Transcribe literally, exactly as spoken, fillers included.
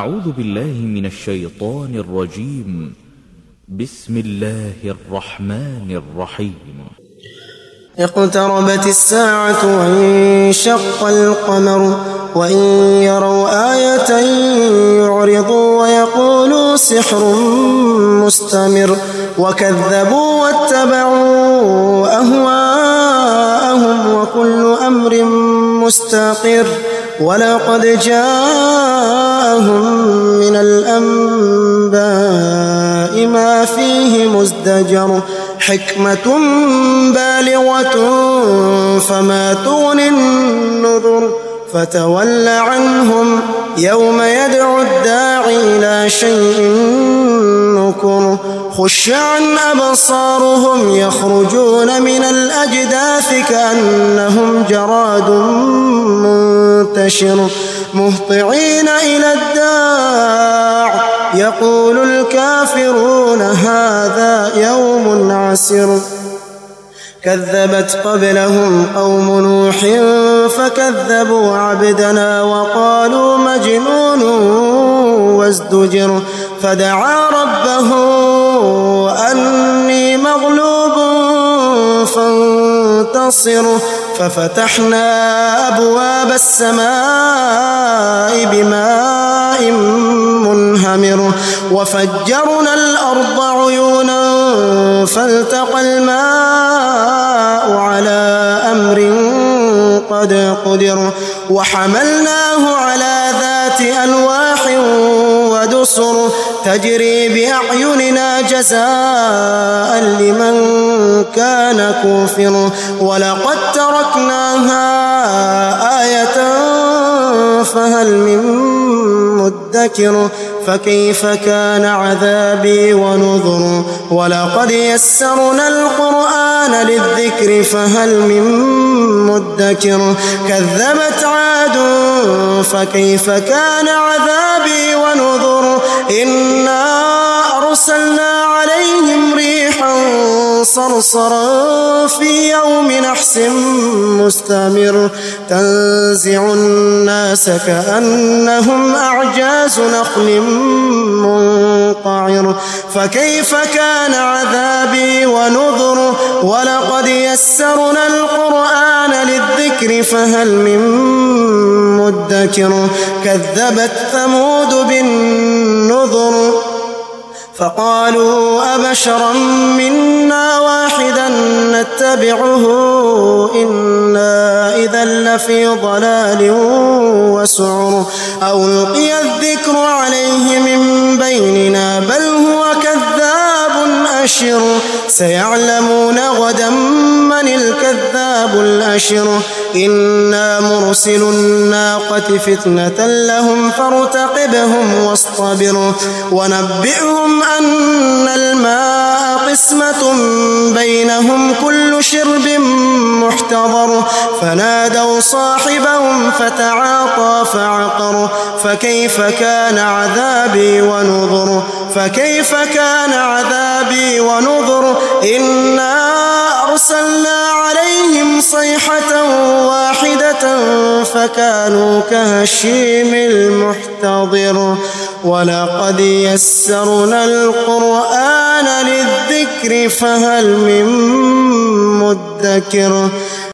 أعوذ بالله من الشيطان الرجيم. بسم الله الرحمن الرحيم. اقتربت الساعة وانشق القمر وإن يروا آية يعرضوا ويقولوا سحر مستمر وكذبوا واتبعوا أهواءهم وكل أمر مستقر ولقد جاءهم من الأنباء ما فيه مزدجر حكمة بالغة فما تغني النذر فتول عنهم يوم يدعو الداعي إلى شيء نكر خش عن أبصارهم يخرجون من الأجداث كأنهم جراد منتشر مهطعين إلى الداع يقول الكافرون هذا يوم عسر كذبت قبلهم قوم نوح فكذبوا عبدنا وقالوا مجنون وازدجر فدعا ربه أني مغلوب فانتصر ففتحنا أبواب السماء بماء منهمر وفجرنا الأرض عيونا فالتقى الماء على أمر قد قدر وحملناه على ذات ألواح ودسر تجري بأعيننا جزاء لمن كان كفر ولقد تركناها آية فهل من مدكر فكيف كان عذابي ونذر ولقد يسرنا القرآن للذكر فهل من مدكر كذبت عاد فكيف كان عذابي ونذر إنا أرسلنا عليهم ريحا صرصرا في يوم نحس مستمر تنزع الناس كأنهم أعجاز نخل منقعر فكيف كان عذابي ونذر ولقد يسرنا القرآن للذكر فهل من مدكر كذبت ثمود بالنذر فقالوا أبشرا منا واحدا نتبعه إنا إذا لفي ضلال وسعر أو ألقي الذكر عليه من بيننا بل هو كذاب أشر سيعلمون غدا من الكذاب الأشر إنا مرسل الناقة فتنة لهم فارتقبهم واصطبر ونبئهم أن الماء قسمة بينهم كل شرب محتضر فنادوا صاحبهم فتعاطى فعقر فكيف كان عذابي ونذر فكيف كان عذابي ونذر إنا أرسلنا عليهم صيحة واحدة فكانوا كهشيم المحتضر ولقد يسرنا القرآن للذكر فهل من مدكر